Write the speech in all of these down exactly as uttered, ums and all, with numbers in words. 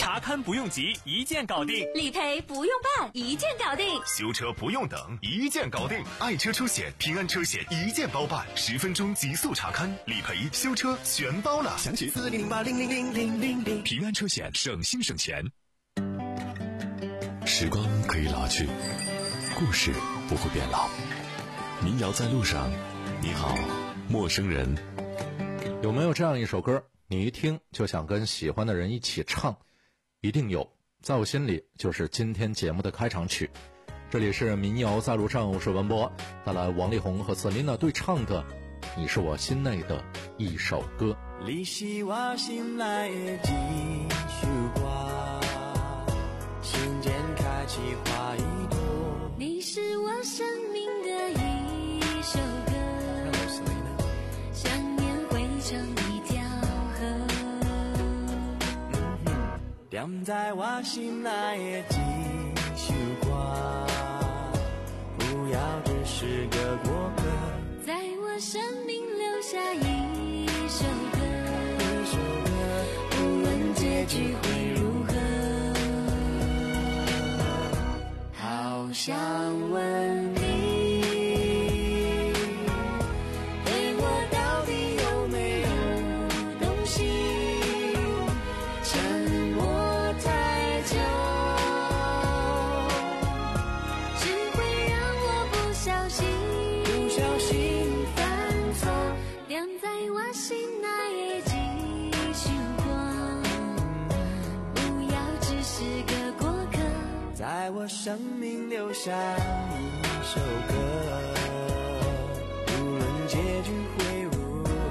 查看不用急，一键搞定； 理赔不用办，一键搞定； 修车不用等，一键搞定。爱车出险，平安车险一键包办，十分钟极速查看，理赔、修车全包了。详情四零零八零零零零零零。平安车险，省心省钱。 时光可以老去，故事不会变老。民谣在路上，你好，陌生人。 有没有这样一首歌，你一听就想跟喜欢的人一起唱？一定有，在我心里就是今天节目的开场曲。这里是民谣在路上，我是文波，带来王力宏和瑟琳娜对唱的《你是我心内的一首歌》。 你是我心内的一首歌，心间开启花一朵。 你是我生命的一首歌，想念汇成一条河， 点在我心内的一首歌，不要只是个过客， 在我生命留下一首歌， 一首歌， 无论结局会如何， 好想问你， 对我到底有没有动心？沉默太久，只会让我不小心不小心犯错，亮在我心内的一束光，不要只是个过客， 在我生命留下一首歌，无论结局会如何。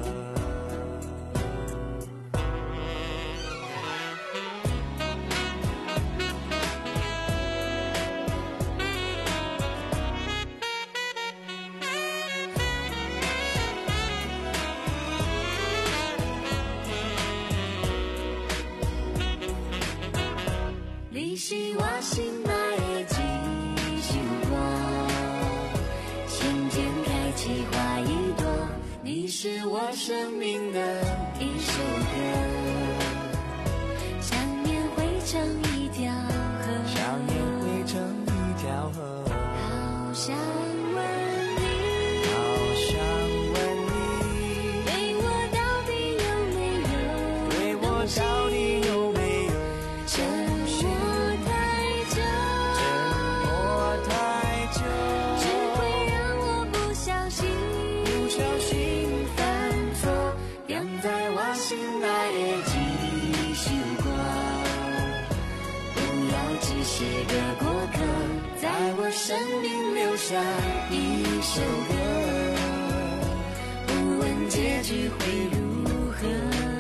你是我心内的一束光，心间开启花一朵。 你是我生命的一首歌，想念汇成一条河， 想念汇成一条河。 好想问你， 好想问你， 对我到底有没有对我到底有没有沉默太久， 沉默太久， 只会让我不小心不小心犯错，亮在我心内的一束光，不要只是个过客，在我生命留下一首歌，不问结局会如何。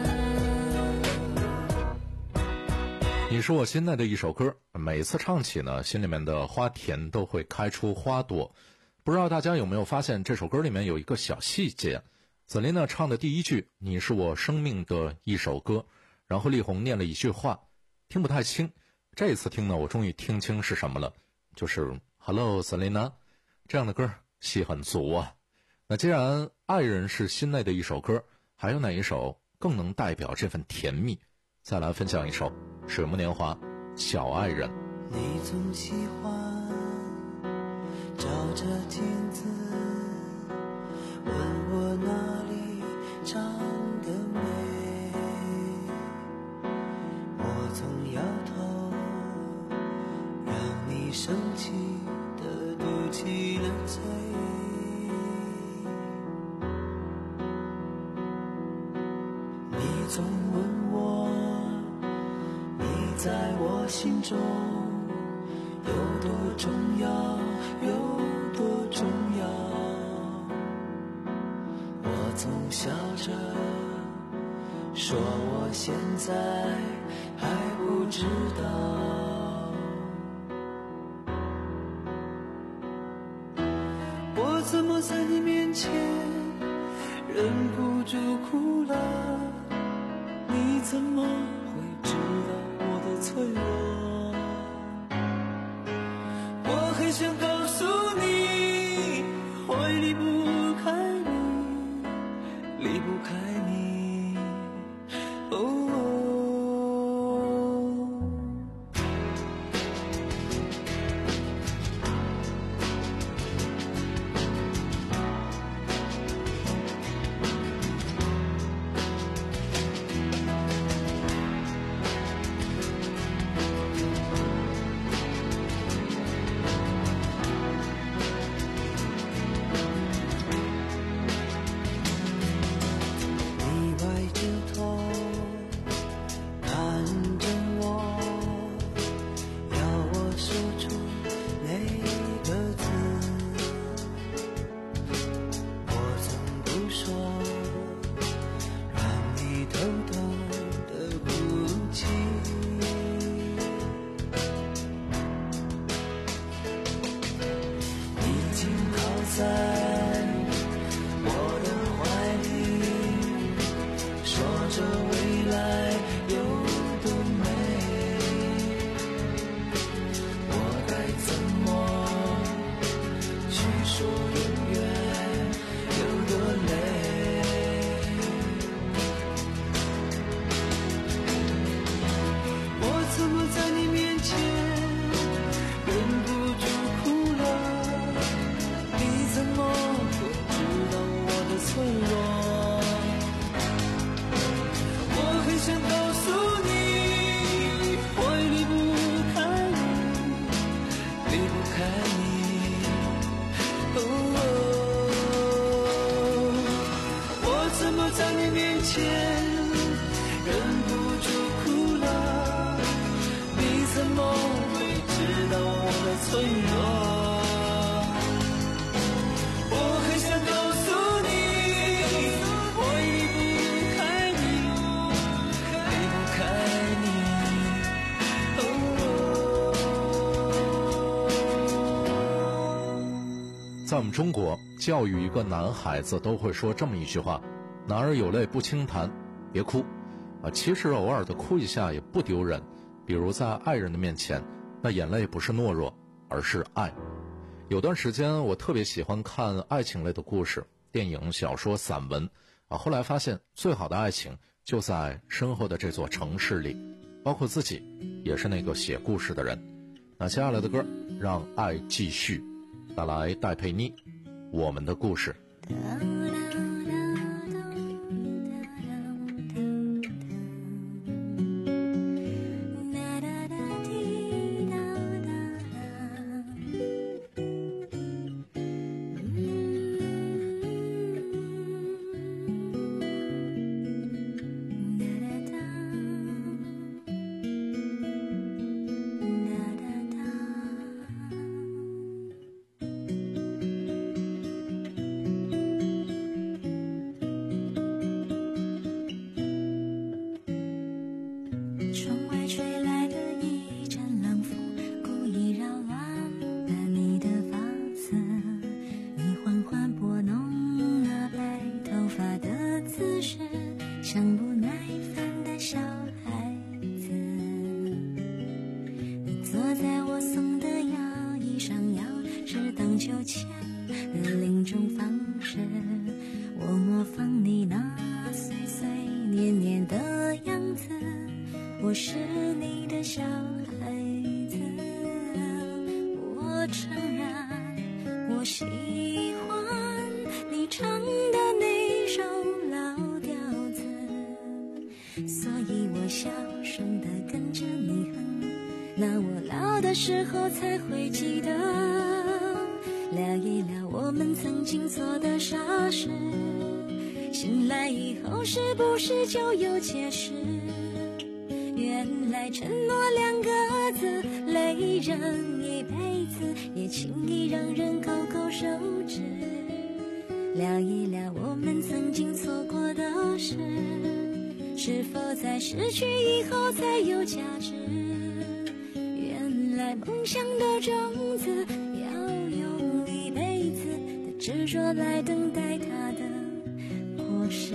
你是我心内的一首歌，每次唱起呢，心里面的花田都会开出花朵。不知道大家有没有发现，这首歌里面有一个小细节，瑟琳娜唱的第一句你是我生命的一首歌，然后力宏念了一句话，听不太清。这一次听呢，我终于听清是什么了，就是 Hello 瑟琳娜，这样的歌戏很足啊。那既然爱人是心内的一首歌，还有哪一首更能代表这份甜蜜？再来分享一首水木年华小爱人。 你总喜欢照着镜子问我哪里长得美，我总摇头让你生气的嘟起了嘴，你总问我你在我心中有多重要，有多重要，我总笑着说我现在还不知道，我怎么在你面前忍不住哭了，你怎么会知道我的脆弱，我很想告诉你会离不开你，离不开你，哦， 在我的怀里，说着未来有多美，我该怎么去说永远有多累？我怎么在你面前忍不住哭了？你怎么会知道我的脆弱？我很想告诉你，我也离不开你，离不开你。哦哦，我怎么在你面前忍不住哭了？你怎么会知道我的脆弱？我很想告诉你，我离不开你，离不开你。哦， 在我们中国，教育一个男孩子都会说这么一句话：男儿有泪不轻弹，别哭。啊，其实偶尔的哭一下也不丢人，比如在爱人的面前，那眼泪不是懦弱，而是爱。有段时间我特别喜欢看爱情类的故事，电影、小说、散文啊，后来发现最好的爱情就在身后的这座城市里，包括自己也是那个写故事的人。那接下来的歌，让爱继续，带来戴佩妮，我们的故事。 我是你的小孩子，我承认我喜欢你唱的那首老调子，所以我小声地跟着你哼，那我老的时候才会记得，聊一聊我们曾经做的傻事，醒来以后是不是就有解释？原来承诺两个字累人一辈子，也轻易让人口口手指。聊一聊我们曾经错过的事，是否在失去以后才有价值？原来梦想的种子要用一辈子的执着来等待它的果实。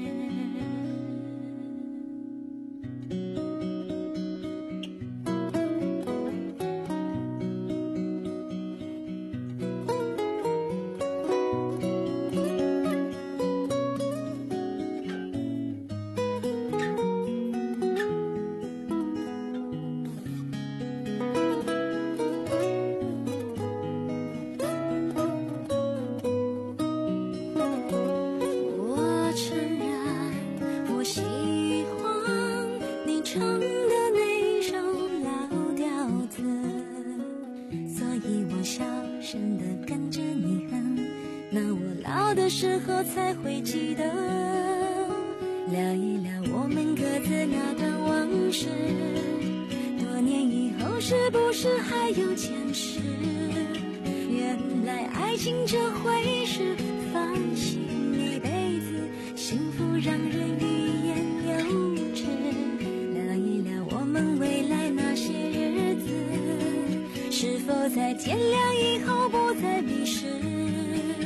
的时候才会记得，聊一聊我们各自那段往事，多年以后是不是还有坚持？原来爱情这回事，放心一辈子，幸福让人欲言又止。聊一聊我们未来那些日子，是否在天亮以后不再迷失？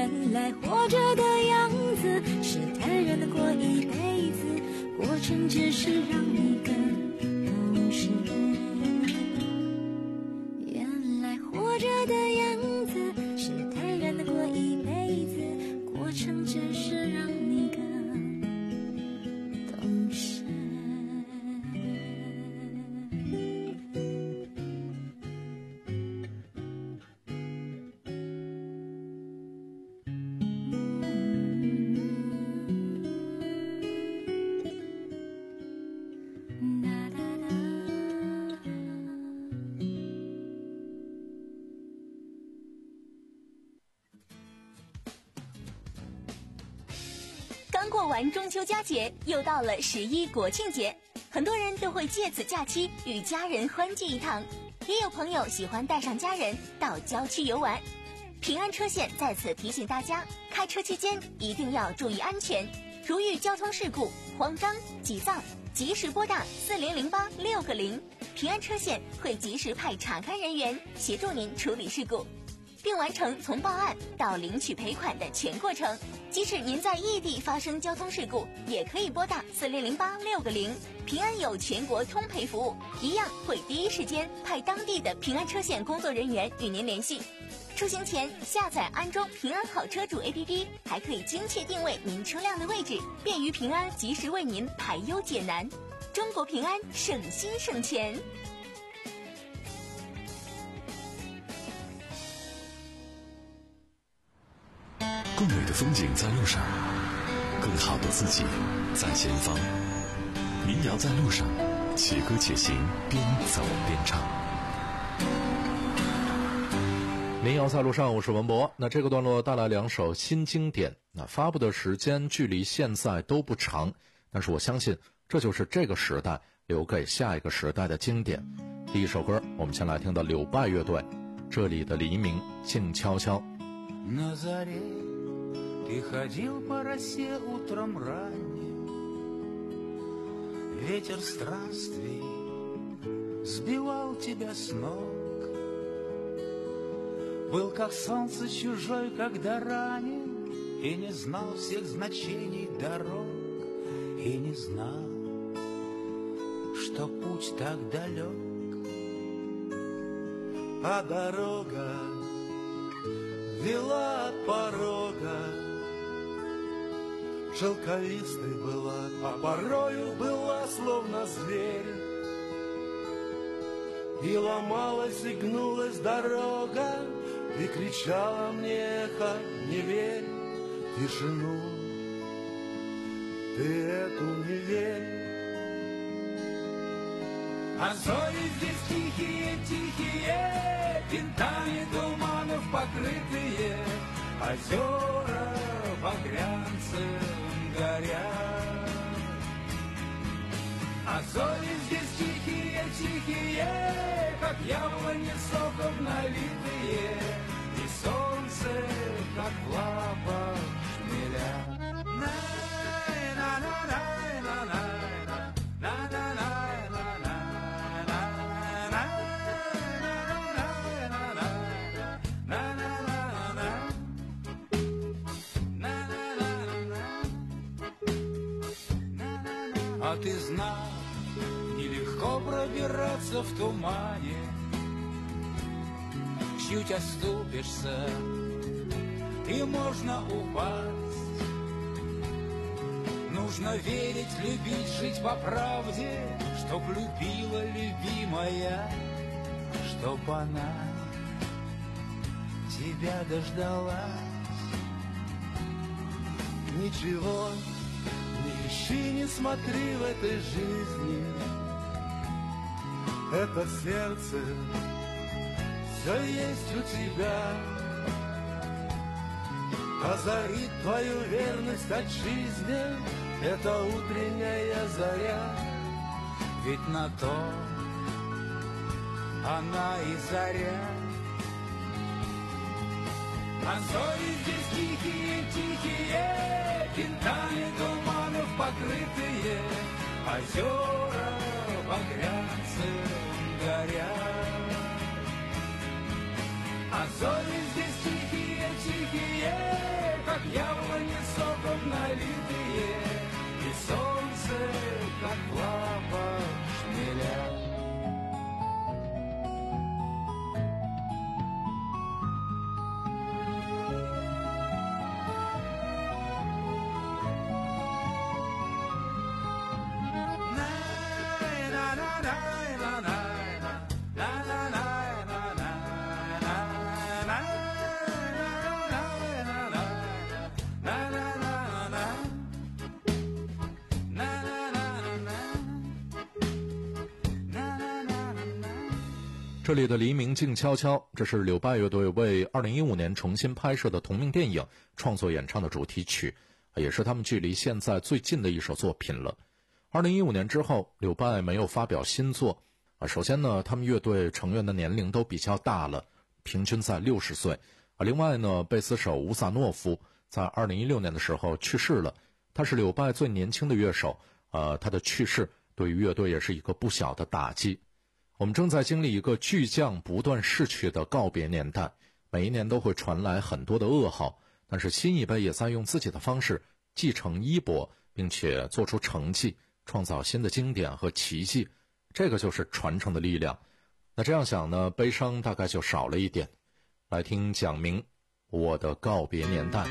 原来活着的样子是坦然的过一辈子，过程只是让你更懂事。原来活着的样子是坦然的过一辈子，过程只是让你更懂事。 刚过完中秋佳节，又到了十一国庆节，很多人都会借此假期与家人欢聚一堂，也有朋友喜欢带上家人到郊区游玩。平安车险在此提醒大家，开车期间一定要注意安全，如遇交通事故、慌张、急躁，及时拨打四零零八六个零，平安车险会及时派查看人员协助您处理事故，并完成从报案到领取赔款的全过程。即使您在异地发生交通事故，也可以拨打四零零八六个零，平安有全国通赔服务，一样会第一时间派当地的平安车险工作人员与您联系。出行前下载安装平安好车主 A P P， 还可以精确定位您车辆的位置，便于平安及时为您排忧解难。中国平安，省心省钱。 更美的风景在路上，更好的自己在前方。民谣在路上，且歌且行，边走边唱。 民谣在路上，我是文博。那这个段落带来两首新经典，那发布的时间距离现在都不长，但是我相信这就是这个时代留给下一个时代的经典。第一首歌，我们先来听到柳拜乐队，这里的黎明静悄悄。 Ты ходил по росе утром ранним, ветер странствий сбивал тебя с ног. Был как солнце чужой, когда ранен, и не знал всех значений дорог, и не знал, что путь так далек. А дорога вела от порога, шелковистой была, а порою была словно зверь. И ломалась, и гнулась дорога, и кричала мне эхо: не верь тишину, ты эту не верь. А зори здесь тихие, тихие, винтами туманов покрытые, озера багрянцем горят. А зори здесь тихие, тихие, как яблони соком налитые, и солнце, как в лапах шмеля. А ты знал, нелегко пробираться в тумане, чуть оступишься, и можно упасть. Нужно верить, любить, жить по правде, чтоб любила любимая, чтоб она тебя дождалась. Ничего не ищи, не смотри в этой жизни, это сердце все есть у тебя. Озарит твою верность от жизни эта утренняя заря, ведь на то она и заря. А зори здесь тихие, тихие, винтами туманов покрытые, озера багрянцем горят. А зори здесь тихие, тихие, Яблони соком налитые, и солнце, как лапа шмеля. 这里的黎明静悄悄，这是柳拜乐队为二零一五年重新拍摄的同名电影创作演唱的主题曲，也是他们距离现在最近的一首作品了。二零一五年之后，柳拜没有发表新作啊。首先呢，他们乐队成员的年龄都比较大了，平均在六十岁啊。另外呢，贝斯手乌萨诺夫在二零一六年的时候去世了，他是柳拜最年轻的乐手，呃，他的去世对于乐队也是一个不小的打击。我们正在经历一个巨匠不断逝去的告别年代，每一年都会传来很多的噩耗，但是新一辈也在用自己的方式继承衣钵，并且做出成绩，创造新的经典和奇迹，这个就是传承的力量。那这样想呢，悲伤大概就少了一点。来听蒋明《我的告别年代》。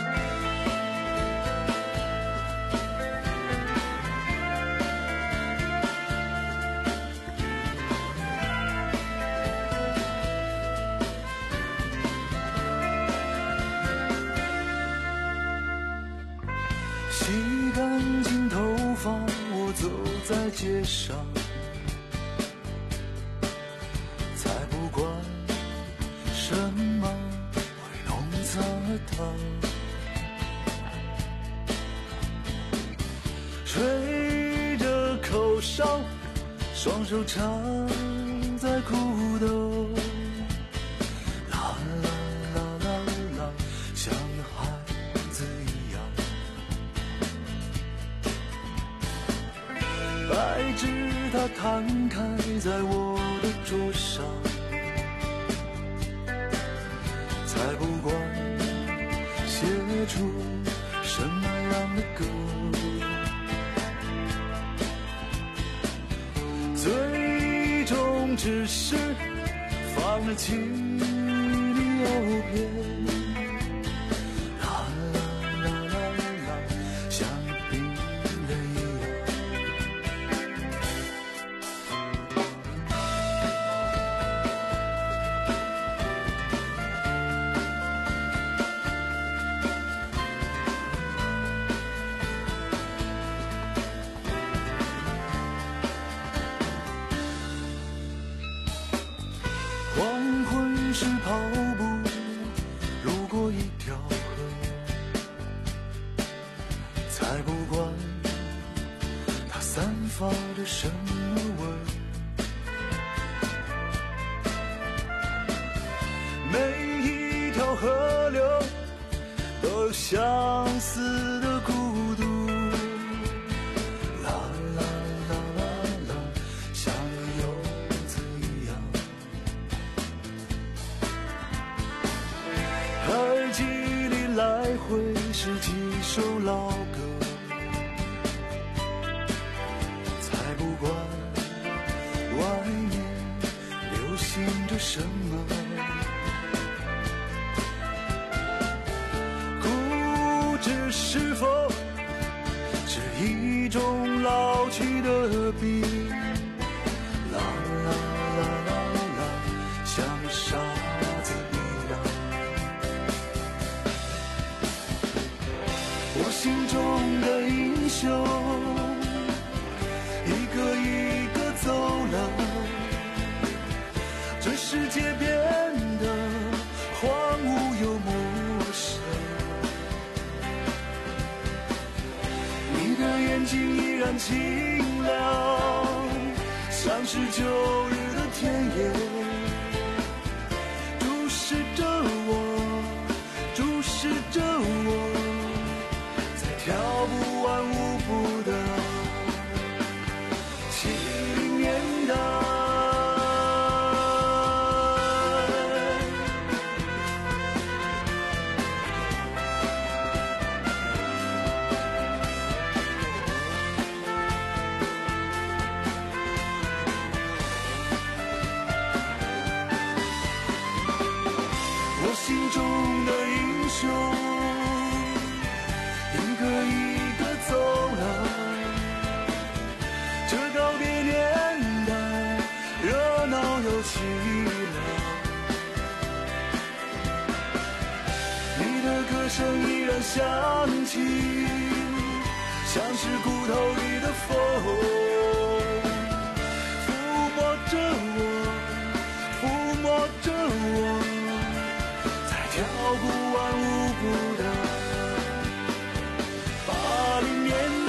洗干净头发，我走在街上，才不管什么会弄脏了它。吹着口哨，双手插在裤兜，啦啦啦啦啦，像个孩子一样。白纸它摊开在我的桌上，才不管写出什么样的歌，最终只是放了弃你诱骗。黄昏时跑步路过一条河，才不管它散发着什么味儿。每一条河流都有相似的孤独，啦啦啦啦啦，像个游子一样。耳机里来回是几首老歌，才不管外面流行着什么。固执是否是一种老去的病？啦啦啦啦啦，像傻子一样。我心中的英雄，一个一个走了，这世界变得荒芜又陌生。你的眼睛依然清亮，像是旧日的田野，注视着我，注视着我，跳不完舞步的七零年代。 起了，你的歌声依然响起，像是骨头里的风，抚摸着我，抚摸着我，在跳不完舞步的八零年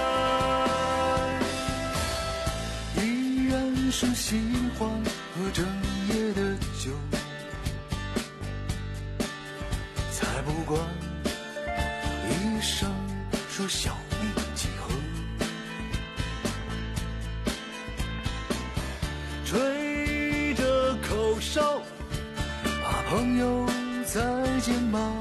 代，依然是新欢和整夜的酒，才不管医生说小命几何，吹着口哨，啊朋友再见吧，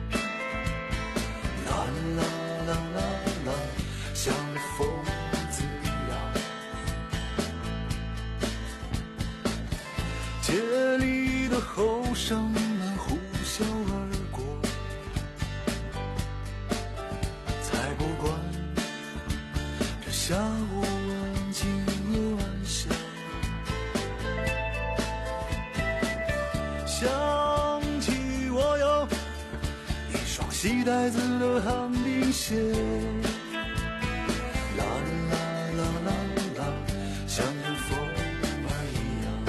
啦啦啦啦啦，像个疯子一样，街里的后生们呼啸而过，才不管这下午安静又安详，想起我有一双细带子的旱冰鞋，啦啦啦啦啦，像阵风儿一样，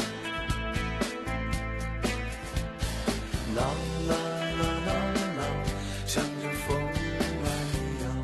啦啦啦啦啦，像阵风儿一样。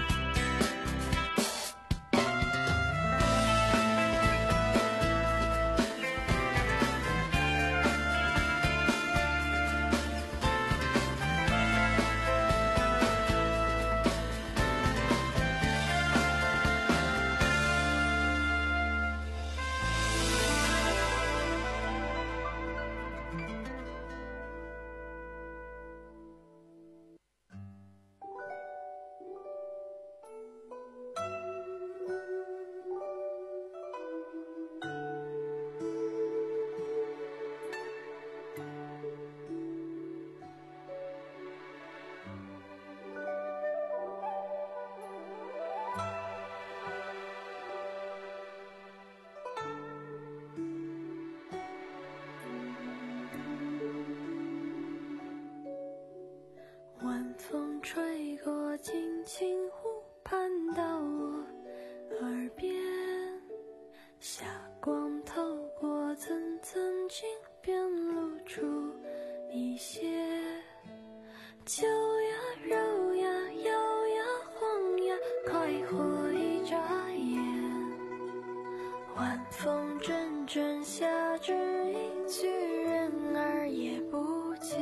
晚风吹过青青湖畔，到我耳边，霞光透过层层镜片，露出一些秋呀柔呀摇呀晃呀，快活一眨眼，晚风阵阵下着一句，人儿也不见，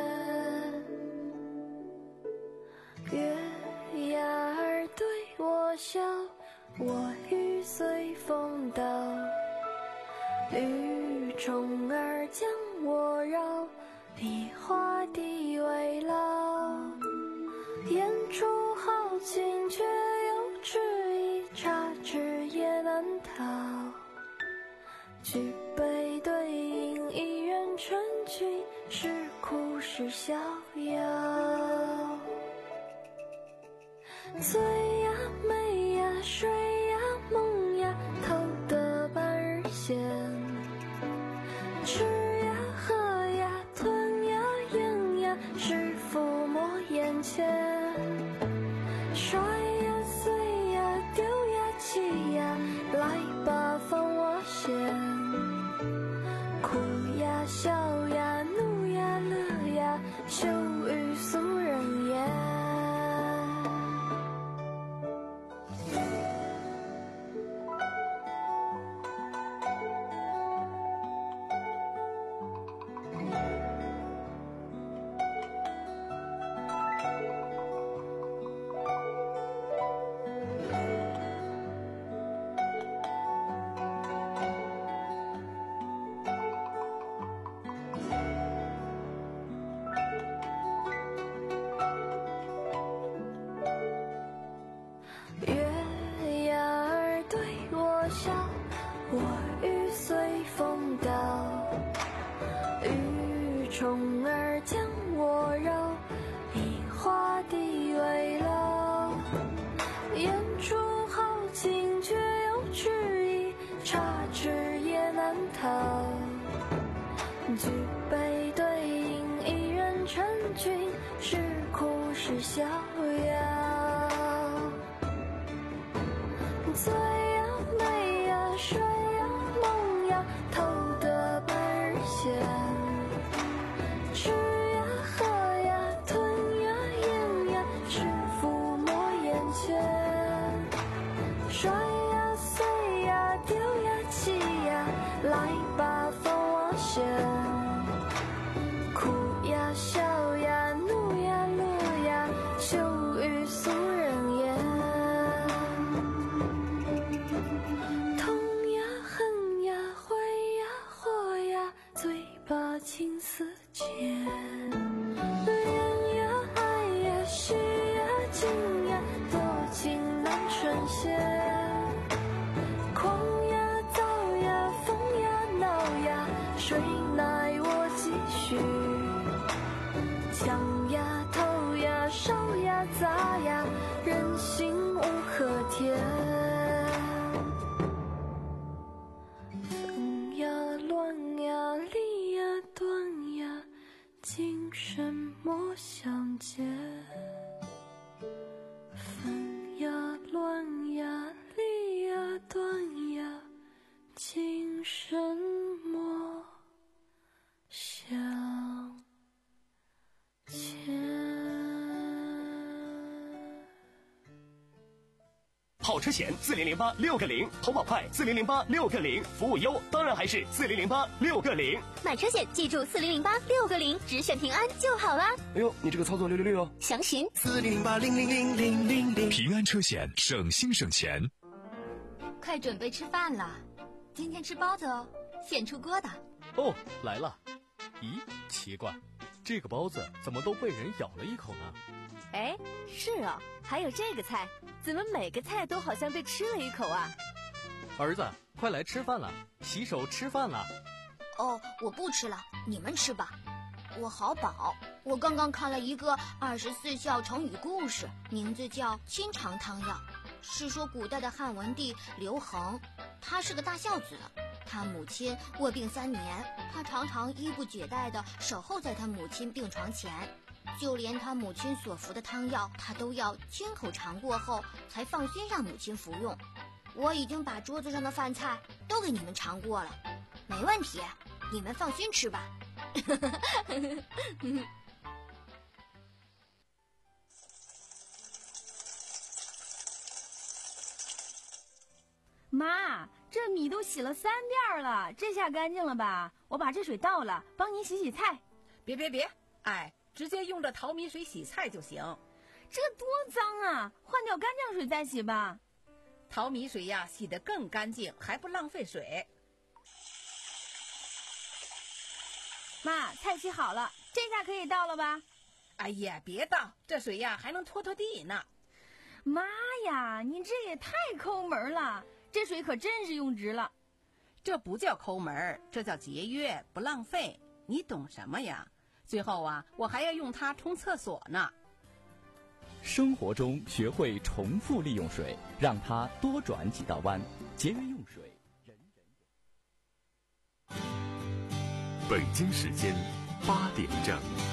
月牙儿对我笑，我欲随风倒，雨虫儿将我绕，梨花地围绕，演出豪情却又迟疑，插翅也难逃，举杯对饮一人成群，是哭是逍遥，醉呀美呀睡呀梦呀，偷得半日闲，吃呀喝呀吞呀咽呀，是抚摸眼前，摔呀碎呀丢呀弃呀，来吧放我先，哭呀笑呀怒呀乐呀，羞于俗人言。月牙儿对我笑，我欲随风倒，雨虫儿将我绕，梨花地围绕，演出豪情却又迟疑，插翅也难逃， 举杯对饮，一人成群，是哭是逍遥。醉呀美呀睡呀梦呀，偷得半日闲。吃呀喝呀吞呀咽呀，是抚摸眼前。摔呀碎呀丢呀弃呀，来吧放我先。哭呀笑呀怒呀乐呀，羞于俗人言。痛呀恨呀悔呀祸呀，嘴巴青丝间。恋呀爱呀喜呀惊呀，多情难成仙。狂呀躁呀疯呀闹呀，谁奈我继续。抢呀偷呀烧呀砸呀，人心无可填。分呀乱呀离呀断呀，今生莫相见。分呀乱呀离呀断呀，今生莫相见。 跑车险四零零八六个零，投保快四零零八六个零，服务优当然还是四零零八六个零。 买车险记住四零零八六个零，只选平安就好啦。 哎呦，你这个操作六六六哦！ 详询四零零八零零零零零零。平安车险，省心省钱。 快准备吃饭了，今天吃包子哦，现出锅的。 哦，来了。咦，奇怪，这个包子怎么都被人咬了一口呢？ 哎，是哦，还有这个菜，怎么每个菜都好像被吃了一口啊？ 儿子，快来吃饭了，洗手吃饭了。 哦，我不吃了，你们吃吧。我好饱，我刚刚看了一个二十四孝成语故事，名字叫《清肠汤药》，是说古代的汉文帝刘恒，他是个大孝子，他母亲卧病三年，他常常衣不解带地守候在他母亲病床前，就连他母亲所服的汤药，他都要亲口尝过后才放心让母亲服用。我已经把桌子上的饭菜都给你们尝过了，没问题，你们放心吃吧。 妈，这米都洗了三遍了，这下干净了吧？我把这水倒了，帮你洗洗菜。 别别别，哎，直接用这淘米水洗菜就行。 这多脏啊，换掉干净水再洗吧。 淘米水呀，洗得更干净，还不浪费水。 妈，菜洗好了，这下可以倒了吧？ 哎呀，别倒，这水呀还能拖拖地呢。 妈呀，你这也太抠门了，这水可真是用值了。 这不叫抠门，这叫节约，不浪费。你懂什么呀？最后啊，我还要用它冲厕所呢。 生活中学会重复利用水，让它多转几道弯，节约用水，人人有。 北京时间八点整。